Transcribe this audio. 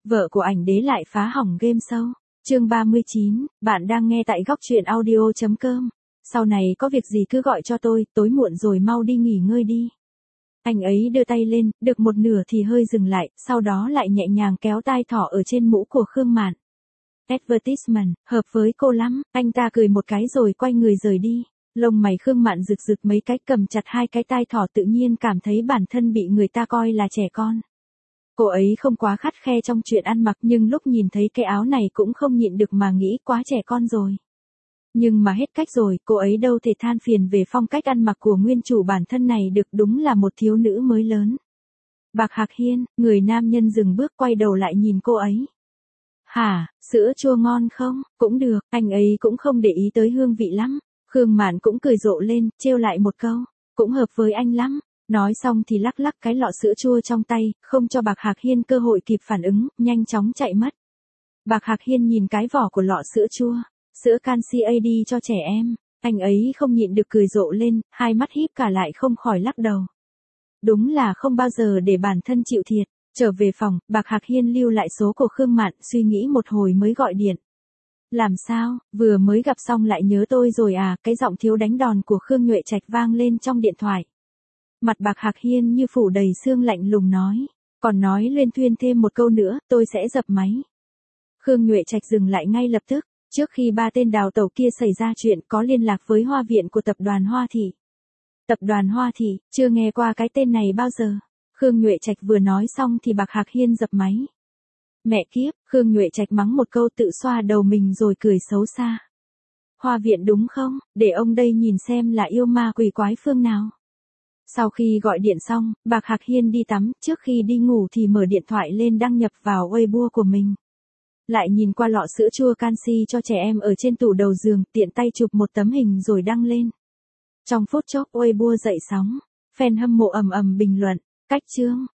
Vợ của ảnh đế lại phá hỏng game show. Chương 39, bạn đang nghe tại góc truyện audio.com. Sau này có việc gì cứ gọi cho tôi, tối muộn rồi mau đi nghỉ ngơi đi. Anh ấy đưa tay lên, được một nửa thì hơi dừng lại, sau đó lại nhẹ nhàng kéo tai thỏ ở trên mũ của Khương Mạn. Advertisement, hợp với cô lắm, anh ta cười một cái rồi quay người rời đi. Lông mày Khương Mạn rực rực mấy cái, cầm chặt hai cái tai thỏ, tự nhiên cảm thấy bản thân bị người ta coi là trẻ con. Cô ấy không quá khắt khe trong chuyện ăn mặc, nhưng lúc nhìn thấy cái áo này cũng không nhịn được mà nghĩ quá trẻ con rồi. Nhưng mà hết cách rồi, cô ấy đâu thể than phiền về phong cách ăn mặc của nguyên chủ bản thân này được, đúng là một thiếu nữ mới lớn. Bạc Hạc Hiên, người nam nhân dừng bước quay đầu lại nhìn cô ấy. Hả, sữa chua ngon không? Cũng được, anh ấy cũng không để ý tới hương vị lắm. Khương Mạn cũng cười rộ lên, trêu lại một câu, cũng hợp với anh lắm. Nói xong thì lắc lắc cái lọ sữa chua trong tay, không cho Bạc Hạc Hiên cơ hội kịp phản ứng, nhanh chóng chạy mất. Bạc Hạc Hiên nhìn cái vỏ của lọ sữa chua, sữa canxi AD cho trẻ em, anh ấy không nhịn được cười rộ lên, hai mắt híp cả lại không khỏi lắc đầu. Đúng là không bao giờ để bản thân chịu thiệt. Trở về phòng, Bạc Hạc Hiên lưu lại số của Khương Mạn, suy nghĩ một hồi mới gọi điện. Làm sao, vừa mới gặp xong lại nhớ tôi rồi à? Cái giọng thiếu đánh đòn của Khương Nhuệ Trạch vang lên trong điện thoại. Mặt Bạc Hạc Hiên như phủ đầy sương, lạnh lùng nói. Còn nói luyên thuyên thêm một câu nữa, tôi sẽ dập máy. Khương Nhuệ Trạch dừng lại ngay lập tức. Trước khi ba tên đào tẩu kia xảy ra chuyện, có liên lạc với Hoa Viện của tập đoàn Hoa Thị. Tập đoàn Hoa Thị, chưa nghe qua cái tên này bao giờ. Khương Nhuệ Trạch vừa nói xong thì Bạc Hạc Hiên dập máy. Mẹ kiếp, Khương Nhuệ Trạch mắng một câu, tự xoa đầu mình rồi cười xấu xa. Hoa Viện đúng không? Để ông đây nhìn xem là yêu ma quỷ quái phương nào. Sau khi gọi điện xong, Bạc Hạc Hiên đi tắm, trước khi đi ngủ thì mở điện thoại lên đăng nhập vào Weibo của mình. Lại nhìn qua lọ sữa chua canxi cho trẻ em ở trên tủ đầu giường, tiện tay chụp một tấm hình rồi đăng lên. Trong phút chốc Weibo dậy sóng, fan hâm mộ ầm ầm bình luận, cách chương,